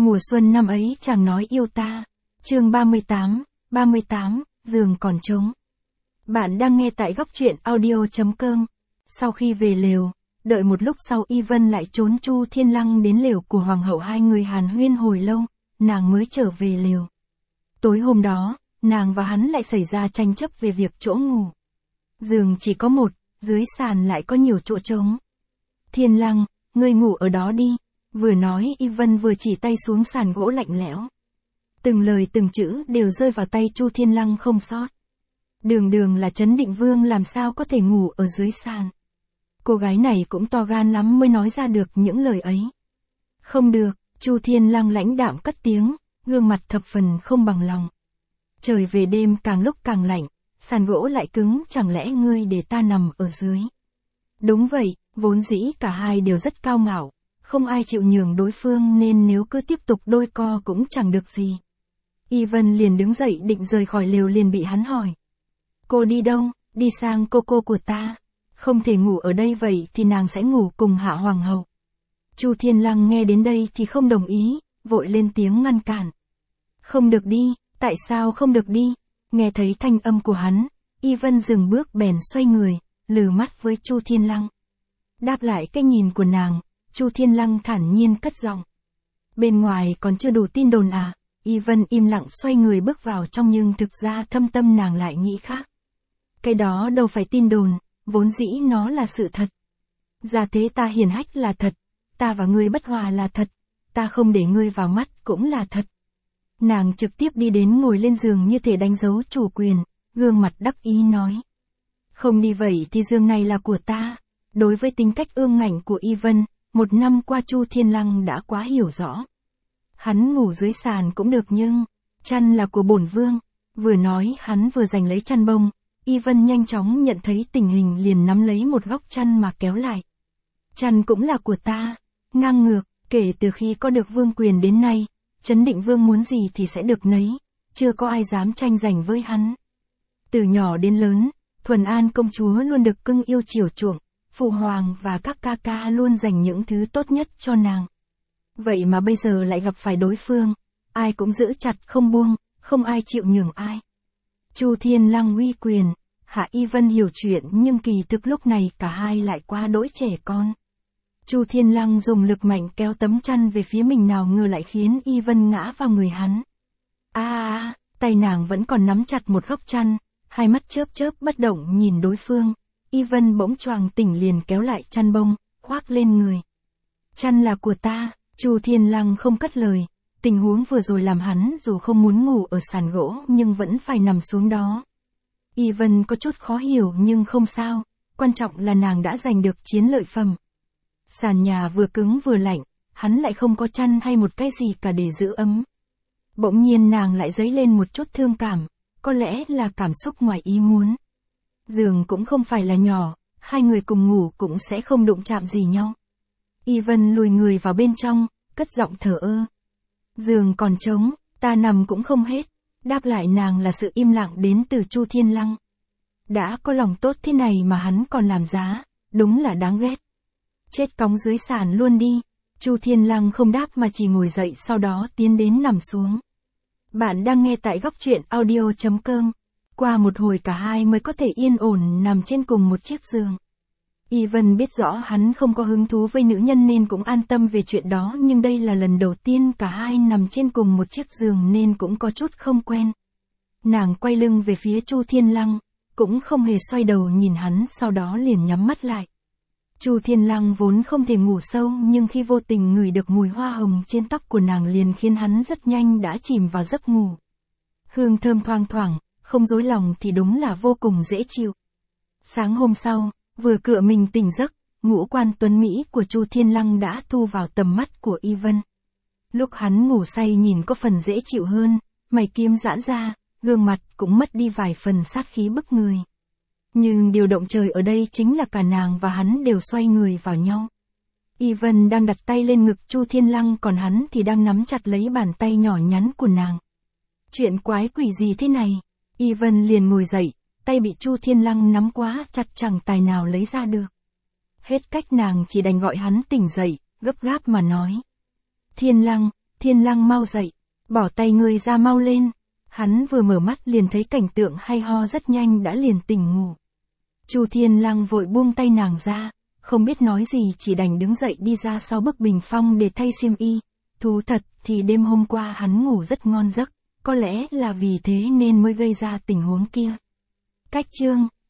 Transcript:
Mùa xuân năm ấy chàng nói yêu ta. Chương 38, giường còn trống. Bạn đang nghe tại góc truyện audio.com. Sau khi về lều, đợi một lúc sau Y Vân lại trốn Chu Thiên Lăng đến lều của hoàng hậu, hai người hàn huyên hồi lâu, nàng mới trở về lều. Tối hôm đó, nàng và hắn lại xảy ra tranh chấp về việc chỗ ngủ. Giường chỉ có một, dưới sàn lại có nhiều chỗ trống. Thiên Lăng, ngươi ngủ ở đó đi. Vừa nói Y Vân vừa chỉ tay xuống sàn gỗ lạnh lẽo. Từng lời từng chữ đều rơi vào tay Chu Thiên Lăng không sót. Đường là Trấn Định Vương làm sao có thể ngủ ở dưới sàn. Cô gái này cũng to gan lắm mới nói ra được những lời ấy. Không được, Chu Thiên Lăng lãnh đạm cất tiếng, gương mặt thập phần không bằng lòng. Trời về đêm càng lúc càng lạnh, sàn gỗ lại cứng, chẳng lẽ ngươi để ta nằm ở dưới? Đúng vậy, vốn dĩ cả hai đều rất cao ngạo, không ai chịu nhường đối phương nên nếu cứ tiếp tục đôi co cũng chẳng được gì. Y Vân liền đứng dậy định rời khỏi lều liền bị hắn hỏi. Cô đi đâu? Đi sang cô của ta. Không thể ngủ ở đây, vậy thì nàng sẽ ngủ cùng hạ hoàng hậu. Chu Thiên Lăng nghe đến đây thì không đồng ý, vội lên tiếng ngăn cản. Không được đi, tại sao không được đi? Nghe thấy thanh âm của hắn, Y Vân dừng bước bèn xoay người, lừ mắt với Chu Thiên Lăng. Đáp lại cái nhìn của nàng, Chu Thiên Lăng thản nhiên cất giọng. Bên ngoài còn chưa đủ tin đồn à? Y Vân im lặng xoay người bước vào trong, nhưng thực ra thâm tâm nàng lại nghĩ khác. Cái đó đâu phải tin đồn, vốn dĩ nó là sự thật. Gia thế ta hiển hách là thật, ta và ngươi bất hòa là thật, ta không để ngươi vào mắt cũng là thật. Nàng trực tiếp đi đến ngồi lên giường như thể đánh dấu chủ quyền, gương mặt đắc ý nói. Không đi vậy thì giường này là của ta. Đối với tính cách ương ngạnh của Y Vân, một năm qua Chu Thiên Lăng đã quá hiểu rõ. Hắn ngủ dưới sàn cũng được nhưng, chăn là của bổn vương. Vừa nói hắn vừa giành lấy chăn bông, Y Vân nhanh chóng nhận thấy tình hình liền nắm lấy một góc chăn mà kéo lại. Chăn cũng là của ta. Ngang ngược, kể từ khi có được vương quyền đến nay, Trấn Định Vương muốn gì thì sẽ được nấy, chưa có ai dám tranh giành với hắn. Từ nhỏ đến lớn, Thuần An công chúa luôn được cưng yêu chiều chuộng, Phụ Hoàng và các ca ca luôn dành những thứ tốt nhất cho nàng. Vậy mà bây giờ lại gặp phải đối phương, ai cũng giữ chặt không buông, không ai chịu nhường ai. Chu Thiên Lăng uy quyền, Hạ Y Vân hiểu chuyện nhưng kỳ thực lúc này cả hai lại quá đỗi trẻ con. Chu Thiên Lăng dùng lực mạnh kéo tấm chăn về phía mình, nào ngờ lại khiến Y Vân ngã vào người hắn. Tay nàng vẫn còn nắm chặt một góc chăn, hai mắt chớp bất động nhìn đối phương. Y Vân bỗng choàng tỉnh liền kéo lại chăn bông, khoác lên người. Chăn là của ta. Chu Thiên Lăng không cất lời, tình huống vừa rồi làm hắn dù không muốn ngủ ở sàn gỗ nhưng vẫn phải nằm xuống đó. Y Vân có chút khó hiểu nhưng không sao, quan trọng là nàng đã giành được chiến lợi phẩm. Sàn nhà vừa cứng vừa lạnh, hắn lại không có chăn hay một cái gì cả để giữ ấm. Bỗng nhiên nàng lại dấy lên một chút thương cảm, có lẽ là cảm xúc ngoài ý muốn. Giường cũng không phải là nhỏ, hai người cùng ngủ cũng sẽ không đụng chạm gì nhau. Y Vân lùi người vào bên trong, cất giọng thờ ơ. Giường còn trống, ta nằm cũng không hết. Đáp lại nàng là sự im lặng đến từ Chu Thiên Lăng. Đã có lòng tốt thế này mà hắn còn làm giá, đúng là đáng ghét. Chết cóng dưới sàn luôn đi. Chu Thiên Lăng không đáp mà chỉ ngồi dậy, sau đó tiến đến nằm xuống. Bạn đang nghe tại góc truyện audio.com. Qua một hồi cả hai mới có thể yên ổn nằm trên cùng một chiếc giường. Y Vân biết rõ hắn không có hứng thú với nữ nhân nên cũng an tâm về chuyện đó, nhưng đây là lần đầu tiên cả hai nằm trên cùng một chiếc giường nên cũng có chút không quen. Nàng quay lưng về phía Chu Thiên Lăng, cũng không hề xoay đầu nhìn hắn, sau đó liền nhắm mắt lại. Chu Thiên Lăng vốn không thể ngủ sâu nhưng khi vô tình ngửi được mùi hoa hồng trên tóc của nàng liền khiến hắn rất nhanh đã chìm vào giấc ngủ. Hương thơm thoang thoảng, không dối lòng thì đúng là vô cùng dễ chịu. Sáng hôm sau, vừa cựa mình tỉnh giấc, ngũ quan tuấn mỹ của Chu Thiên Lăng đã thu vào tầm mắt của Y Vân. Lúc hắn ngủ say nhìn có phần dễ chịu hơn, mày kiếm giãn ra, gương mặt cũng mất đi vài phần sát khí bức người. Nhưng điều động trời ở đây chính là cả nàng và hắn đều xoay người vào nhau. Y Vân đang đặt tay lên ngực Chu Thiên Lăng, còn hắn thì đang nắm chặt lấy bàn tay nhỏ nhắn của nàng. Chuyện quái quỷ gì thế này? Y Vân liền ngồi dậy, tay bị Chu Thiên Lăng nắm quá chặt chẳng tài nào lấy ra được. Hết cách nàng chỉ đành gọi hắn tỉnh dậy, gấp gáp mà nói. Thiên Lăng, Thiên Lăng mau dậy, bỏ tay ngươi ra mau lên. Hắn vừa mở mắt liền thấy cảnh tượng hay ho, rất nhanh đã liền tỉnh ngủ. Chu Thiên Lăng vội buông tay nàng ra, không biết nói gì, chỉ đành đứng dậy đi ra sau bức bình phong để thay xiêm y. Thú thật thì đêm hôm qua hắn ngủ rất ngon giấc, có lẽ là vì thế nên mới gây ra tình huống kia. Cách chương